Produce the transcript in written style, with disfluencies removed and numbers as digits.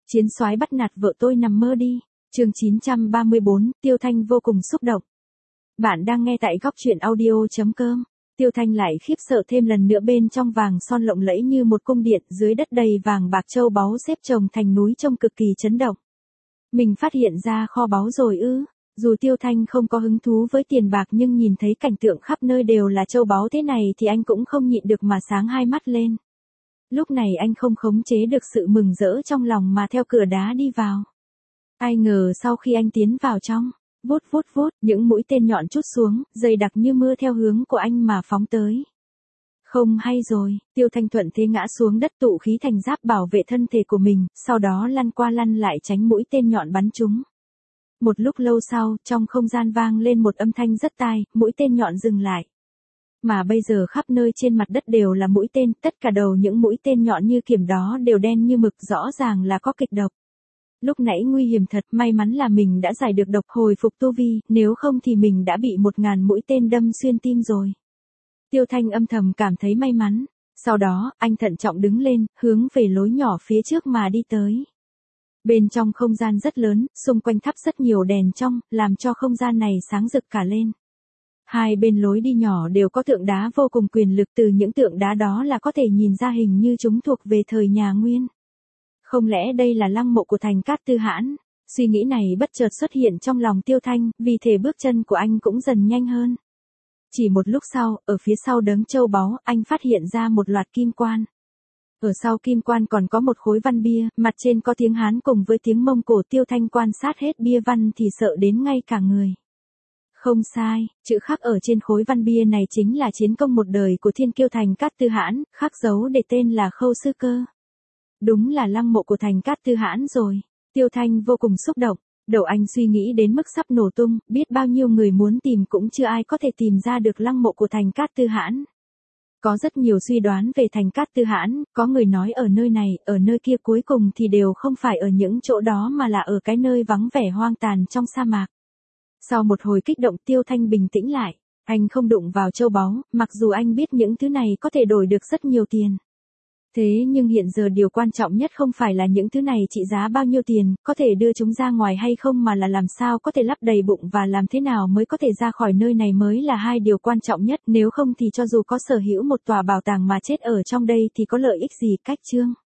Chiến soái bắt nạt vợ tôi nằm mơ đi. Chương 934, Tiêu Thanh vô cùng xúc động. Bạn đang nghe tại góc truyện audio.com. Tiêu Thanh lại khiếp sợ thêm lần nữa, bên trong vàng son lộng lẫy như một cung điện, dưới đất đầy vàng bạc châu báu xếp chồng thành núi trông cực kỳ chấn động. Mình phát hiện ra kho báu rồi ư? Dù Tiêu Thanh không có hứng thú với tiền bạc nhưng nhìn thấy cảnh tượng khắp nơi đều là châu báu thế này thì anh cũng không nhịn được mà sáng hai mắt lên. Lúc này anh không khống chế được sự mừng rỡ trong lòng mà theo cửa đá đi vào. Ai ngờ sau khi anh tiến vào trong, vút vút vút, những mũi tên nhọn trút xuống, dày đặc như mưa theo hướng của anh mà phóng tới. Không hay rồi, Tiêu Thanh thuận thế ngã xuống đất, tụ khí thành giáp bảo vệ thân thể của mình, sau đó lăn qua lăn lại tránh mũi tên nhọn bắn trúng. Một lúc lâu sau, trong không gian vang lên một âm thanh rất tai, mũi tên nhọn dừng lại. Mà bây giờ khắp nơi trên mặt đất đều là mũi tên, tất cả đầu những mũi tên nhọn như kiểm đó đều đen như mực, rõ ràng là có kịch độc. Lúc nãy nguy hiểm thật, may mắn là mình đã giải được độc, hồi phục tu vi, nếu không thì mình đã bị 1000 mũi tên đâm xuyên tim rồi. Tiêu Thanh âm thầm cảm thấy may mắn. Sau đó, anh thận trọng đứng lên, hướng về lối nhỏ phía trước mà đi tới. Bên trong không gian rất lớn, xung quanh thắp rất nhiều đèn trong, làm cho không gian này sáng rực cả lên. Hai bên lối đi nhỏ đều có tượng đá vô cùng quyền lực, từ những tượng đá đó là có thể nhìn ra hình như chúng thuộc về thời nhà Nguyên. Không lẽ đây là lăng mộ của Thành Cát Tư Hãn? Suy nghĩ này bất chợt xuất hiện trong lòng Tiêu Thanh, vì thế bước chân của anh cũng dần nhanh hơn. Chỉ một lúc sau, ở phía sau đấng châu báu, anh phát hiện ra một loạt kim quan. Ở sau kim quan còn có một khối văn bia, mặt trên có tiếng Hán cùng với tiếng Mông Cổ. Tiêu Thanh quan sát hết bia văn thì sợ đến ngay cả người. Không sai, chữ khắc ở trên khối văn bia này chính là chiến công một đời của thiên kiêu Thành Cát Tư Hãn, khắc dấu để tên là Khâu Sư Cơ. Đúng là lăng mộ của Thành Cát Tư Hãn rồi. Tiêu Thanh vô cùng xúc động, đầu anh suy nghĩ đến mức sắp nổ tung, biết bao nhiêu người muốn tìm cũng chưa ai có thể tìm ra được lăng mộ của Thành Cát Tư Hãn. Có rất nhiều suy đoán về Thành Cát Tư Hãn, có người nói ở nơi này, ở nơi kia, cuối cùng thì đều không phải ở những chỗ đó mà là ở cái nơi vắng vẻ hoang tàn trong sa mạc. Sau một hồi kích động, Tiêu Thanh bình tĩnh lại, anh không đụng vào châu báu, mặc dù anh biết những thứ này có thể đổi được rất nhiều tiền. Thế nhưng hiện giờ điều quan trọng nhất không phải là những thứ này trị giá bao nhiêu tiền, có thể đưa chúng ra ngoài hay không, mà là làm sao có thể lấp đầy bụng và làm thế nào mới có thể ra khỏi nơi này mới là hai điều quan trọng nhất, nếu không thì cho dù có sở hữu một tòa bảo tàng mà chết ở trong đây thì có lợi ích gì. Cách chương